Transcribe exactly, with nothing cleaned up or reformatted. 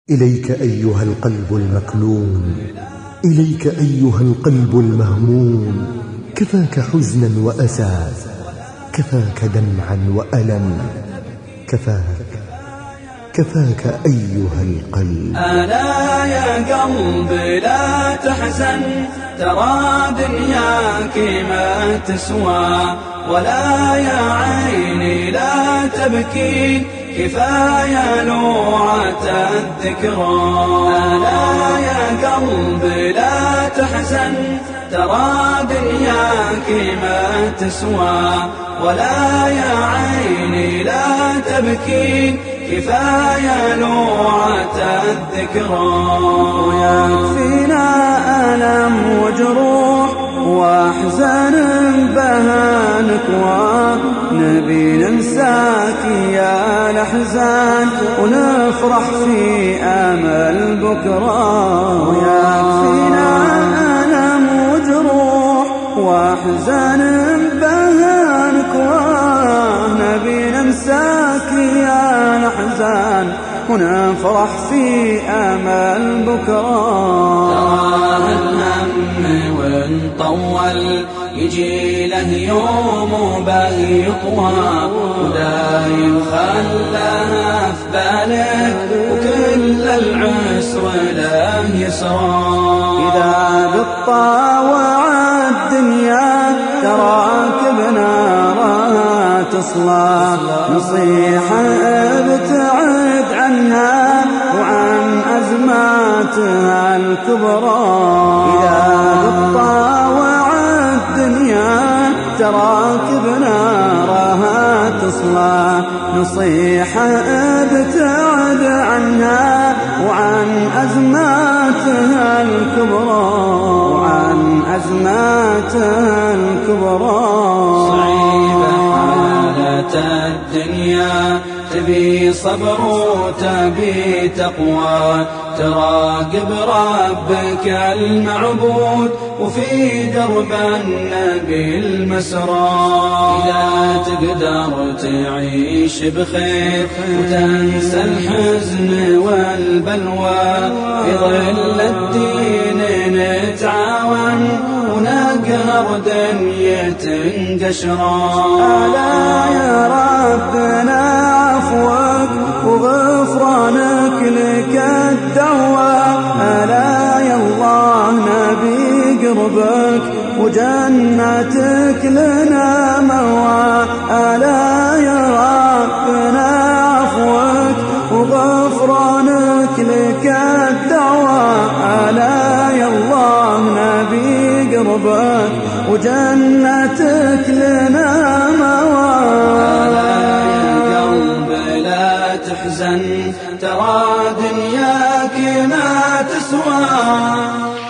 إليك أيها القلب المكلوم، إليك أيها القلب المهموم، كفاك حزنا وأسى، كفاك دمعا وألم، كفاك كفاك أيها القلب. ألا يا قلبي لا تحزن، ترى دنياك ما تسوى، ولا يا عيني لا تبكي، كفاية لوعة الذكرى. ألا يا قلبي لا تحزن، ترى دنياك ما تسوى، ولا يا عيني لا تبكي، كفاية لوعة الذكرى. ويكفينا ألم وجروح وأحزان بها نكوى، نبي ننساك يا الأحزان ونفرح في أمل بكرة. ويكفينا ألم وجروح وأحزان بها نكوى، نبي ننساك يا الأحزان ونفرح في أمل بكرة. ترى الهم وإن طول يجي له يوم وباه يطوى، ودايم خلاها في بالك وكل العسر له يسرى. إذا بتطاوع الدنيا تراك بنارها تصلى، نصيحة ابتعد عنها وعن أزماتها الكبرى. إذا بتطاوع الدنيا تراك بنارها تصلى، نصيحة ابتعد عنها وعن أزماتها الكبرى، وعن أزماتها الكبرى. صعيبة حالة الدنيا، تبي صبر وتبي تقوى، تراقب ربك المعبود وفي درب النبي المسرى. إذا تقدر تعيش بخير وتنسى الحزن والبلوى، في ظل الدين نتعاون ونقهر دنية قشرا. ألا يا ربنا عفوك وغفرانك لك الدعوى، ألا يا الله نبي قربك وجنتك لنا موى. ألا يا ربنا عفوك وغفرانك لك الدعوى، ألا يا الله نبي قربك وجنتك لنا موى. تحزن، ترى دنياك ما تسوى.